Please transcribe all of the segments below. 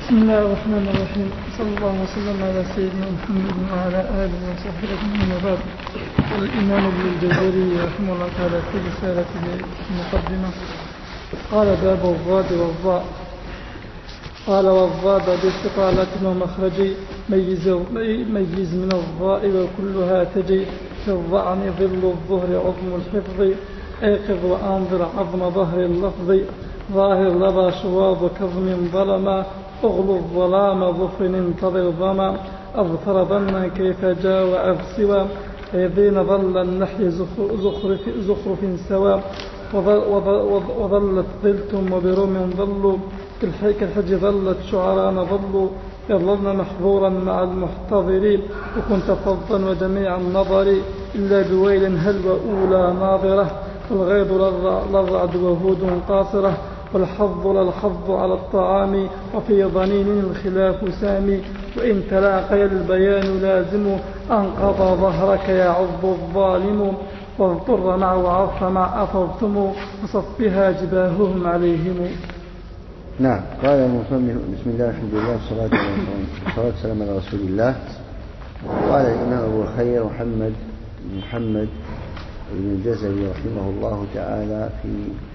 بسم الله الرحمن الرحيم. صلى الله وسلم على سيدنا محمد وعلى آله وصحبه أجمعين. وبعد. الإمام ابن الجزري رحمه الله تعالى في رسالته المقدمة قال: باب الضاد والظاء. قال: والضاد باستطالة ومخرج ميز من الضاء وكلها تجي. في الظعن ظل الظهر عظم الحفظ ايقظ وأنظر عظم ظهر اللفظ ظاهر لظى شواظ كظم ظلما اغلو الظلام ظفر انتظر ظما أظفر ظنا كيف جاء وعف سوى أيضين ظل النحي زخرف سوى وظلت ظلتم وبروم ظلوا كالحج ظلت شعرانا ظلوا يظلن محظورا مع المحتضرين وكنت فظا وجميع النظر إلا بويل هل وأولى ناظرة والغيظ للرعد وهود قاصرة والحظ للحظ على الطعام وفي ظنين الخلاف سامي وإن تلاقي البيان لازم أنقض ظهرك يعض الظالم واضطر مع وعف مع أفضتم وصفها جباههم عليهم. نعم. قال المصنف: بسم الله الحمد لله والصلاة والسلام على رسول الله. قال الإمام أبو الخير محمد بن الجزري رحمه الله تعالى في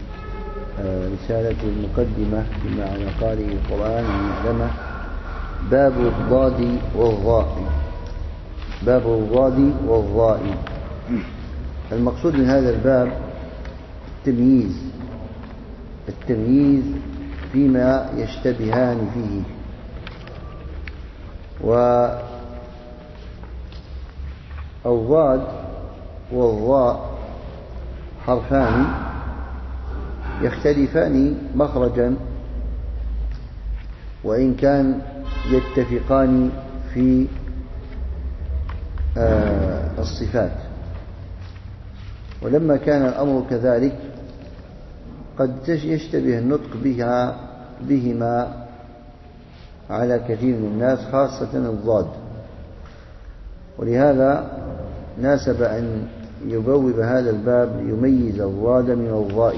رسالة المقدمة فيما على قارئ القرآن المعلمة: باب الضاد والظاء. باب الضاد والظاء. المقصود من هذا الباب التمييز فيما يشتبهان فيه. والضاد والظاء حرفان يختلفان مخرجا وإن كان يتفقان في الصفات. ولما كان الأمر كذلك قد يشتبه النطق بهما على كثير من الناس، خاصة الضاد. ولهذا ناسب أن يبوب هذا الباب ليميز الضاد من الظاء.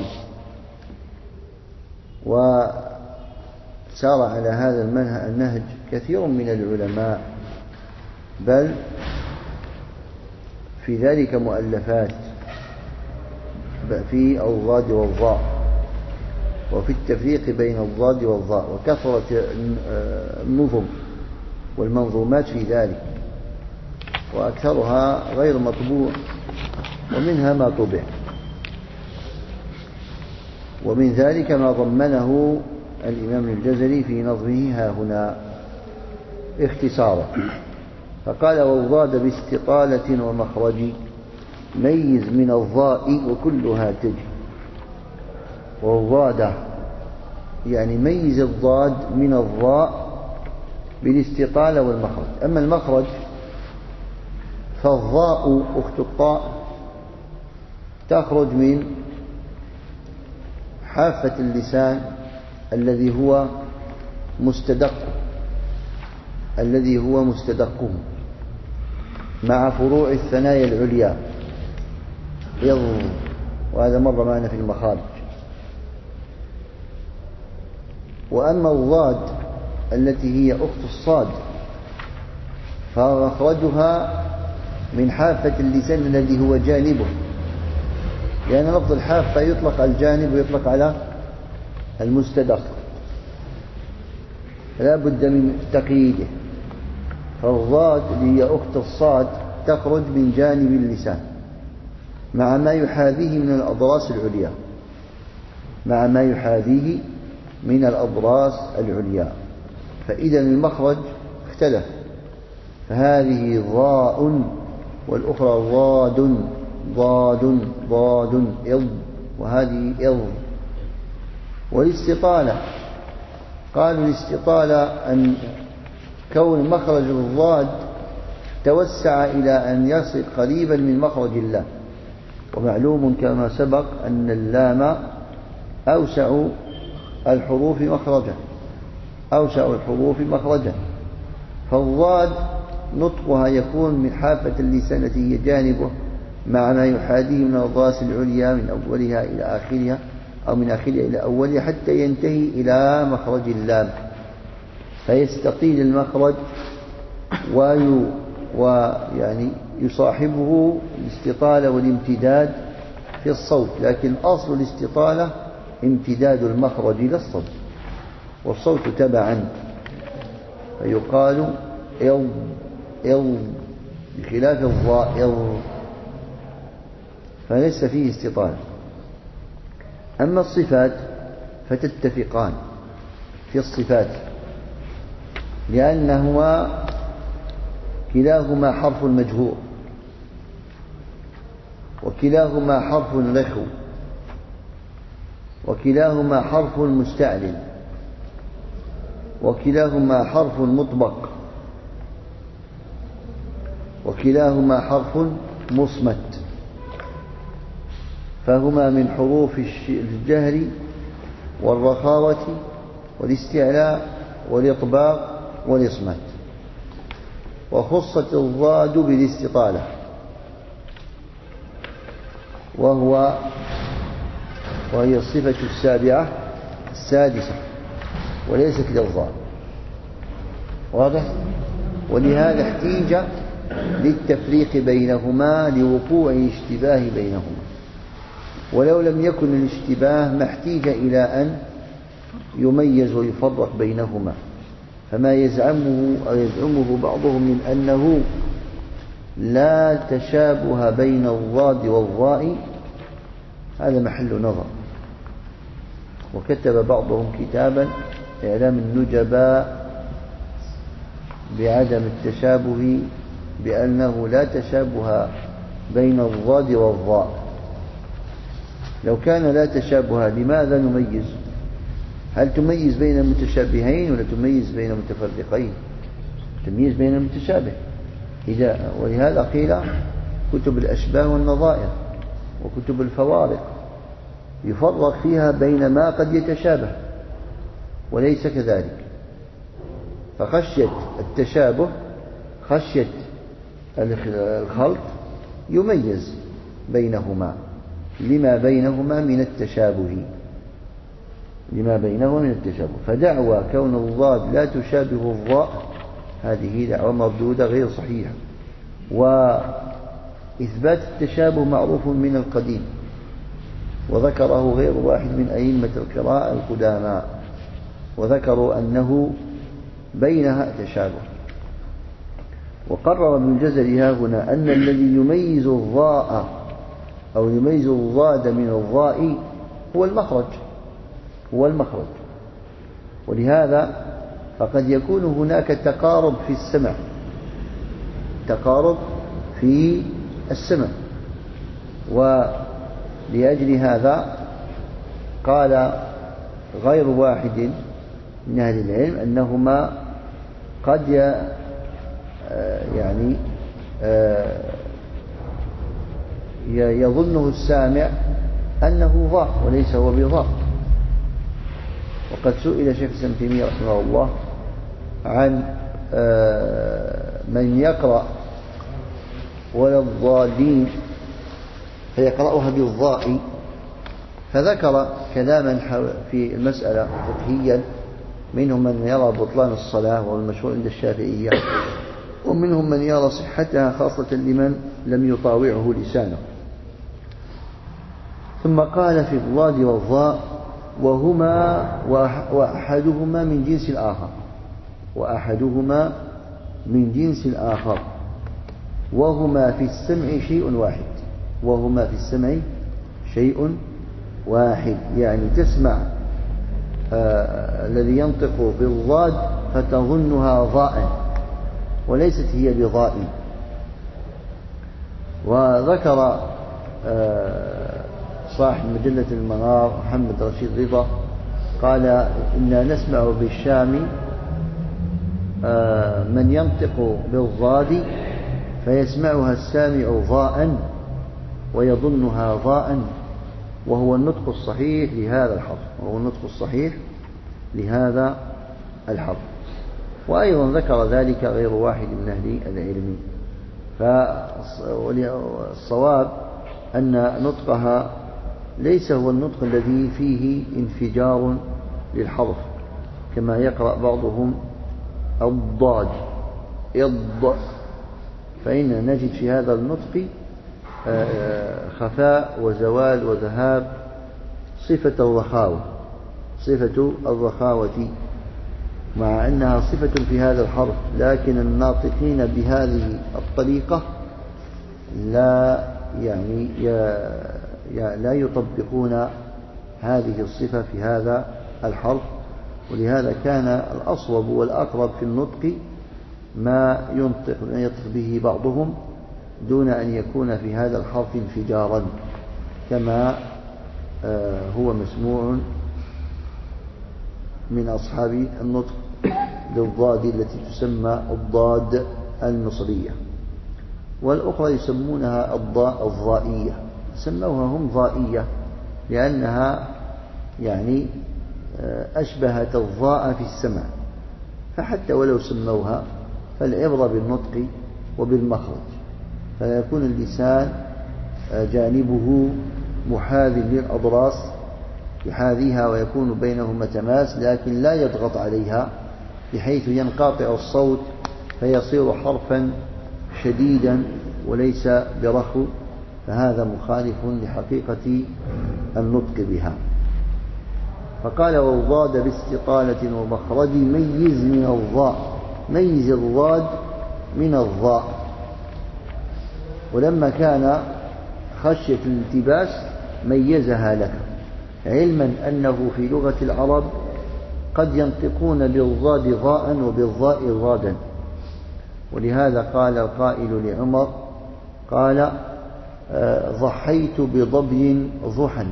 وسار على هذا النهج كثير من العلماء، بل في ذلك مؤلفات في الضاد والظاء وفي التفريق بين الضاد والظاء، وكثرة النظم والمنظومات في ذلك، وأكثرها غير مطبوع ومنها ما طبع. ومن ذلك ما ضمنه الإمام الجزري في نظمه ها هنا اختصارا، فقال: والضاد باستطالة ومخرج ميز من الضاء وكلها تجي. والضاد يعني ميز الضاد من الضاء بالاستطالة والمخرج. أما المخرج فالضاء أخت الطاء تخرج من حافة اللسان الذي هو مستدقه مع فروع الثنايا العليا، وهذا مر معنا في المخارج. وأما الضاد التي هي أخت الصاد فمخرجها من حافة اللسان الذي هو جانبه، لأن لفظ الحافة يطلق على الجانب ويطلق على المستدق، لا بد من تقييده. فالضاد اللي هي أخت الصاد تخرج من جانب اللسان مع ما يحاذيه من الأضراس العليا، فإذا المخرج اختلف، فهذه ضاء والأخرى ضاد إض، وهذه إض. والاستطالة قالوا الاستطالة أن كون مخرج الضاد توسع إلى أن يصل قريبا من مخرج اللام، ومعلوم كما سبق أن اللام أوسع الحروف مخرجا. فالضاد نطقها يكون من حافة اللسان التي هي جانبه مع ما يحاذيه من الأضراس العليا من أولها إلى آخرها أو من آخرها إلى أولها حتى ينتهي إلى مخرج اللام. فيستقيل المخرج ويعني يصاحبه الاستطالة والامتداد في الصوت، لكن أصل الاستطالة امتداد المخرج إلى الصوت، والصوت تبعا، فيقال بخلاف الضاء فليس فيه استطالة. أما الصفات فتتفقان في الصفات، لأنهما كلاهما حرف مجهور، وكلاهما حرف رخو، وكلاهما حرف مستعلن، وكلاهما حرف مطبق، وكلاهما حرف مصمت، فهما من حروف الجهر والرخاوة والاستعلاء والإطباق والإصمات. وخصت الضاد بالاستطالة وهي الصفة السادسة وليست للضاد، واضح؟ ولهذا احتيج للتفريق بينهما لوقوع اشتباه بينهما، ولو لم يكن الاشتباه ما احتيج إلى أن يميز ويفرق بينهما. فما يزعمه بعضهم من أنه لا تشابه بين الضاد والضاء هذا محل نظر. وكتب بعضهم كتابا إعلام النجباء بعدم التشابه، بأنه لا تشابه بين الضاد والضاء. لو كان لا تشابه لماذا نميز؟ هل تميز بين المتشابهين ولا تميز بين المتفرقين؟ تمييز بين المتشابه. ولهذا قيل كتب الأشباه والنظائر وكتب الفوارق يفرق فيها بين ما قد يتشابه وليس كذلك. فخشية التشابه، خشية الخلط، يميز بينهما لما بينهما من التشابه. فدعوى كون الضاد لا تشابه الضاء هذه دعوى مردودة غير صحيحة. وإثبات التشابه معروف من القديم، وذكره غير واحد من أئمة القراءة القدامى، وذكروا أنه بينها تشابه. وقرر ابن الجزري ها هنا أن الذي يميز الضاء أو يميز الضاد من الضاء هو المخرج. ولهذا فقد يكون هناك تقارب في السمع، ولأجل هذا قال غير واحد من أهل العلم أنهما قد يظنه السامع أنه ضاء وليس هو بضاء. وقد سئل شيخ الإسلام ابن تيمية رحمه الله عن من يقرأ ولا الضالين فيقرأها بالضاء، فذكر كلاما في المسألة فقهيا، منهم من يرى بطلان الصلاة وهو المشهور عند الشافعية، ومنهم من يرى صحتها خاصة لمن لم يطاوعه لسانه. ثم قال في الضاد والضاء وأحدهما من جنس الآخر وهما في السمع شيء واحد. يعني تسمع الذي ينطق بالضاد فتظنها ضاء وليست هي بضاء. وذكر صاحب مجلة المنار محمد رشيد رضا قال إنا نسمع بالشام من ينطق بالضاد فيسمعها السامع ضاء ويظنها ضاء، وهو النطق الصحيح لهذا الحرف. وأيضا ذكر ذلك غير واحد من أهل العلم. فالصواب أن نطقها ليس هو النطق الذي فيه انفجار للحرف كما يقرأ بعضهم الضاد فإن نجد في هذا النطق خفاء وزوال وذهاب صفة الرخاوة مع أنها صفة في هذا الحرف، لكن الناطقين بهذه الطريقة لا يطبقون هذه الصفة في هذا الحرف. ولهذا كان الأصوب والأقرب في النطق ما ينطق به بعضهم دون أن يكون في هذا الحرف انفجارا كما هو مسموع من أصحاب النطق بالضاد التي تسمى الضاد المصرية، والأخرى يسمونها الضائية، سموها هم ضائية لأنها أشبهت الضاء في السمع، فحتى ولو سموها فالعبرة بالنطق وبالمخرج، فلا يكون اللسان جانبه محاذ للأضراس يحاذيها ويكون بينهما تماس، لكن لا يضغط عليها بحيث ينقطع الصوت فيصير حرفا شديدا وليس برخو، فهذا مخالف لحقيقة النطق بها. فقال والضاد باستطالة ومخرج ميز من الضاء، ميز الضاد من الضاء. ولما كان خشية الالتباس ميزها لك، علما أنه في لغة العرب قد ينطقون بالضاد ضاء وبالضاء ضادا. ولهذا قال القائل لعمر قال ضحيت بظبي ضحى،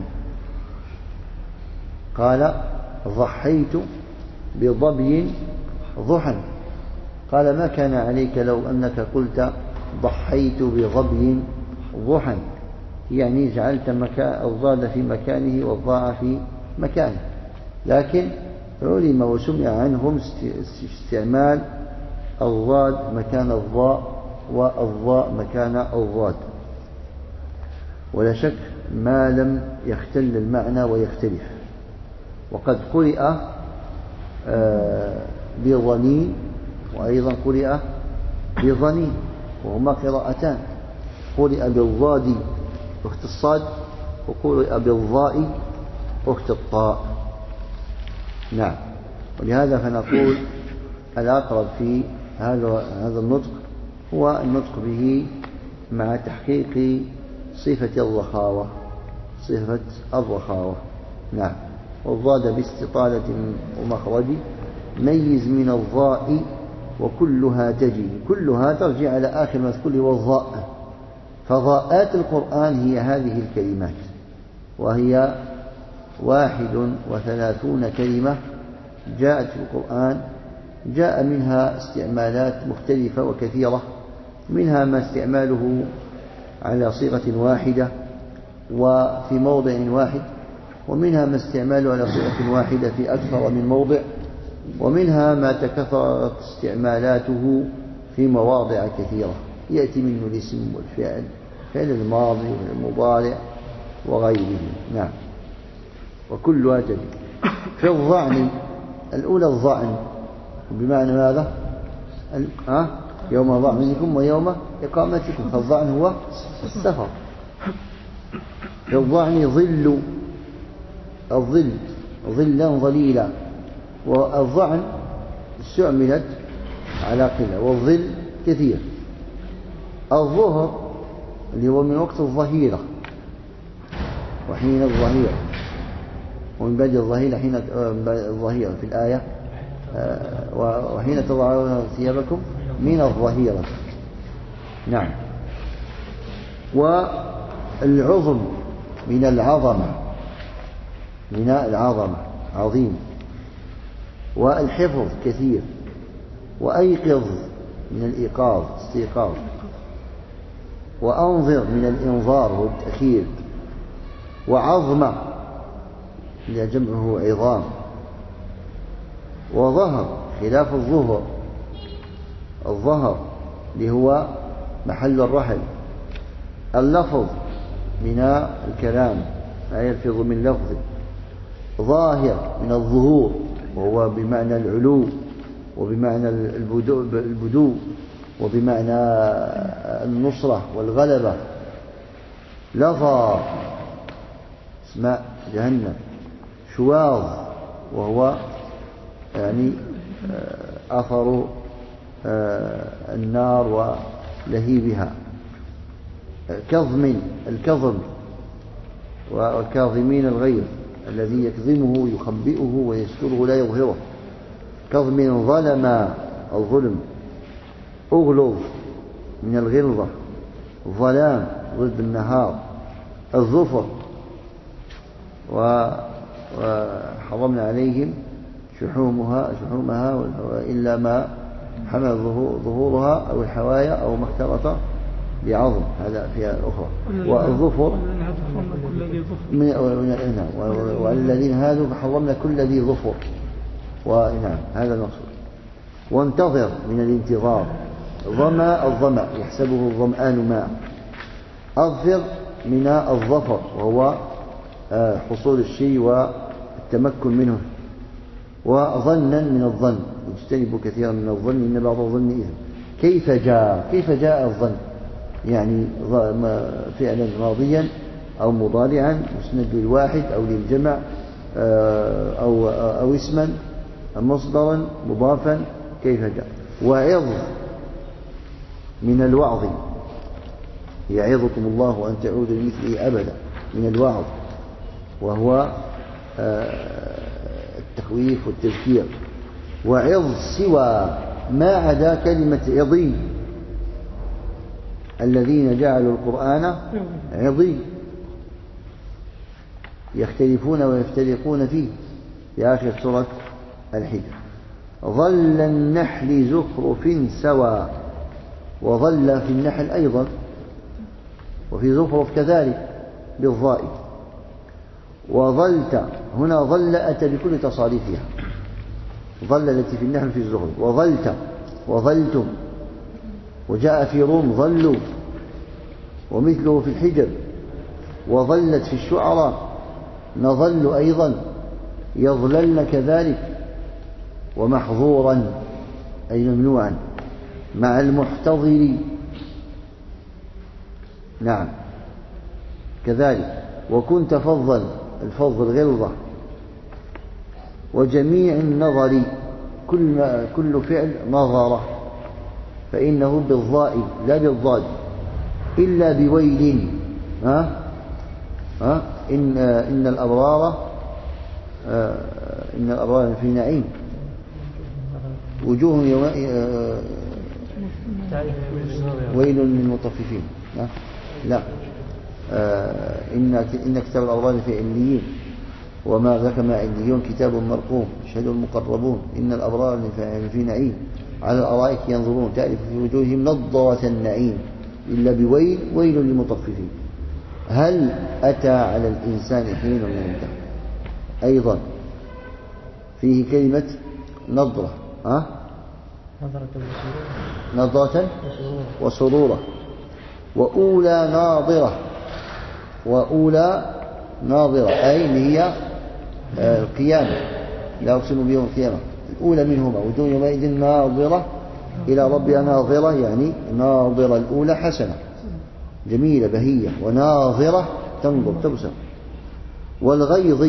قال ضحيت بظبي ضحى، قال ما كان عليك لو أنك قلت ضحيت بظبي ضحى، يعني جعلت الضاد في مكانه والضاء في مكانه. لكن علم وسمع عنهم استعمال الضاد مكان الضاء والضاء مكان الضاد، ولا شك ما لم يختل المعنى ويختلف. وقد قرئ بظنين وأيضا قرئ بظنين، وهما قراءتان، قرئ بالضاد أخت الصاد وقرئ بالضاء أخت الطاء. نعم، ولهذا فنقول الأقرب في هذا النطق هو النطق به مع تحقيق صفة الرخاوة. نعم. والضاد باستطالة ومخرج ميز من الضاء وكلها تجي، كلها ترجع على آخر مذكور والضاء، فضاءات القرآن هي هذه الكلمات، وهي 31 كلمة جاءت في القرآن، جاء منها استعمالات مختلفة وكثيرة، منها ما استعماله على صيغة واحدة وفي موضع واحد، ومنها ما استعماله على صيغة واحدة في أكثر من موضع، ومنها ما تكثرت استعمالاته في مواضع كثيرة، يأتي منه الاسم والفعل، فعل الماضي والمضارع وغيره. نعم. وكلها تجي. في الظعن الأولى الظعن بمعنى ماذا؟ يوم ظعنكم ويوم إقامتكم، فالظعن هو السفر. في الظعن الظل ظلا ظليلا، والظعن استعملت على قلة والظل كثير. الظهر اللي هو من وقت الظهيرة وحين الظهيرة، ومن بعد الظهيرة حين الظهيرة في الآية وحين تضعون ثيابكم من الظهيرة. نعم. والعظم من العظمة عظيم. والحفظ كثير. وأيقظ من الإيقاظ استيقاظ. وأنظر من الإنظار والتأخير. وعظمة اللي جمعه عظام. وظهر خلاف الظهر اللي هو محل الرحل. اللفظ من الكلام ما يلفظ من لفظ. ظاهر من الظهور وهو بمعنى العلو وبمعنى البدو وبمعنى النصرة والغلبة. لظى اسماء جهنم. شواظ وهو يعني أثر النار ولهيبها. كظم الكظم والكاظمين الغيظ الذي يكظمه يخبئه ويستره لا يظهره. كظم ظلم الظلم. أغلظ من الغلظة. ظلام ضد النهار. الظفر وحرمنا عليهم شحومها إلا ما حمل ظهورها أو الحوايا أو ما اختلط بعظم. هذا فيها الأخرى. والظفر والذين هادوا فحرمنا كل ذي ظفر. ونعم هذا المقصود. وانتظر من الانتظار. الظمأ يحسبه الظمآن ماء. أظفر من الظفر وهو حصول الشيء والتمكن منه. وظنا من الظن واجتنبوا كثيرا من الظن إن بعض الظن إثم. كيف جاء الظن يعني فعلا ماضيا أو مضارعا مسند للواحد أو للجمع أو اسما مصدرا مضافا. كيف جاء. وعظ من الوعظ يعظكم الله أن تعودوا لمثله أبدا من الوعظ وهو التخويف والتذكير. وعظ سوى ما عدا كلمة عظيم الذين جعلوا القرآن عظيم يختلفون ويفترقون فيه في آخر سورة الحجر. ظل النحل زخرف سوى. وظل في النحل أيضا وفي زخرف كذلك بالضاء. وظلت هنا ظل أتى بكل تصاريفها. ظل التي في النحل في الزخرف. وظلت وظلتم. وجاء في روم ظلوا ومثله في الحجر. وظلت في الشعراء. نظل أيضا. يظللن كذلك. ومحظورا أي ممنوعا مع المحتضر. نعم كذلك. وكنت فظا الفظ الغلظة. وجميع النظر كل فعل نظر فإنه بالضاء لا بالضاد إلا بويل. إن الأبرار في نعيم وجوه ويل للمطففين. لا إن كتاب الأبرار في عليين وما ذاك ما عليون كتاب مرقوم يشهده المقربون. إن الأبرار في نعيم على الأرائك ينظرون تعرف في وجوههم نضرة النعيم إلا بويل ويل للمطففين. هل أتى على الإنسان حين من الدهر أيضا فيه كلمة نضرة. نضرة وسرورة. وأولى ناظرة. وأولى ناظرة أي اللي هي القيامة. لا أقسم بيوم القيامة. الأولى منهما وجوه يومئذ ناظرة إلى ربها ناظرة يعني ناظرة الأولى حسنة جميلة بهية. وناظرة تنظر تبصر. والغيظ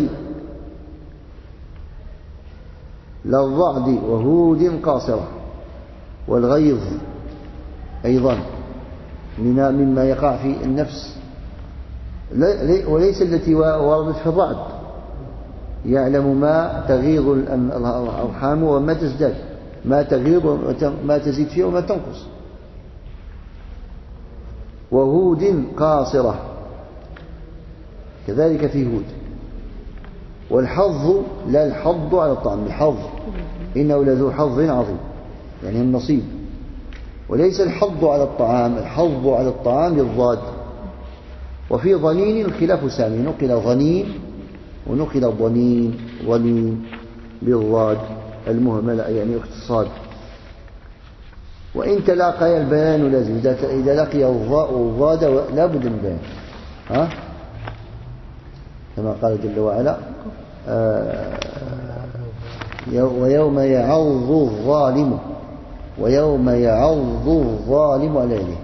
للرعد وهود قاصرة. والغيظ أيضا مما يقع في النفس وليس التي وردت في الرعد. يعلم ما تغيض الأرحام وما تزداد ما تغيض وما تزيد فيها وما تنقص. وهود قاصرة كذلك في هود. والحظ لا الحظ على الطعام. الحظ إنه لذو حظ عظيم يعني النصيب. وليس الحظ على الطعام. الحظ على الطعام بالضاد. وفي ظنين الخلاف سامي. نقل ظنين ونقل ظنين بالضاد المهملة يعني اختصاد. وإن تلاقي البيان لازم. إذا لقي الضاء والضاد لا بد من البيان. كما قال جل وعلا ويوم يعض الظالم، ويوم يعض الظالم على يديه.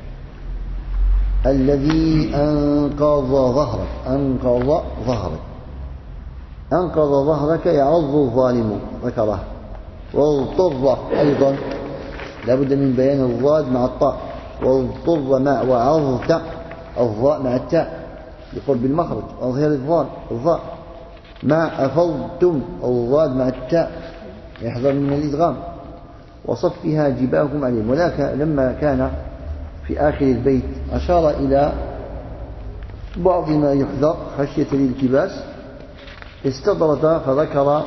الذي أنقض ظهرك، أنقض ظهرك، أنقض ظهرك يعض الظالم ذكره. واضطر أيضا لابد من بيان الضاد مع الطاء. واضطر مع وعضت الضاء مع التاء لقرب المخرج أظهر الضاء مع أفضتم الضاد مع التاء يحذر من الإدغام. وصفها جباههم عليهم. ولكن لما كان في آخر البيت أشار إلى بعض ما يحذر خشية الالتباس استدرد فذكر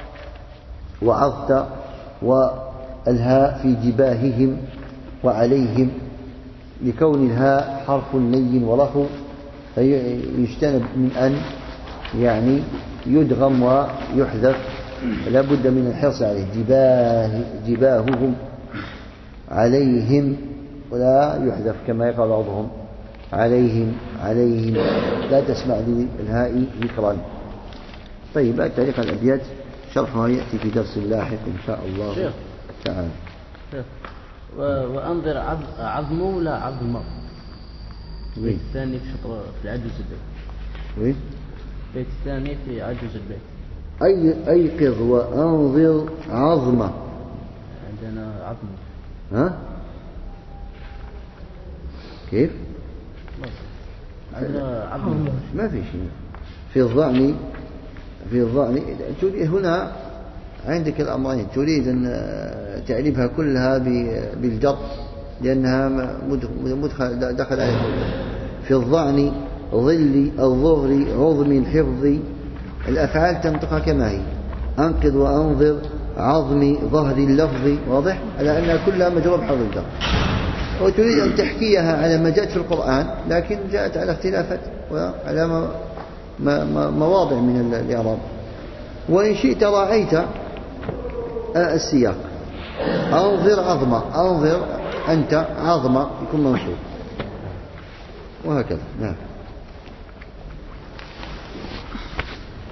وعظت والهاء في جباههم وعليهم لكون الهاء حرف ني ورخو فيجتنب من أن يعني يدغم ويحذف. لا بد من الحرص عليه. جباههم عليهم ولا يحذف كما يقال بعضهم عليهم لا تسمع للهاء ذكرا. طيب تعليق الأبيات شرحها يأتي في درس لاحق إن شاء الله تعالى. وأنظر عظمه لا عظمه. البيت الثاني في شطر في عجوز البيت. البيت الثاني في عجوز البيت. أيقظ وأنظر عظمه. عندنا عظمه. ها؟ كيف؟ عندنا عظمه. ما في شيء. في الظعن هنا عندك الأمرين. تريد أن تعرفها كلها بالجر لأنها دخل عليها في الظعن ظل الظهر عظم حفظ. الأفعال تنطقها كما هي. أنقذ وأنظر عظم ظهر اللفظ واضح على أنها كلها مجرور بحرف الجر. وتريد أن تحكيها على ما جاءت في القرآن لكن جاءت على اختلافات وعلى مواضع من الإعراب. وإن شئت راعيت السياق. أنظر عظمة، أنظر أنت عظمة يكون منصوب وهكذا. نعم.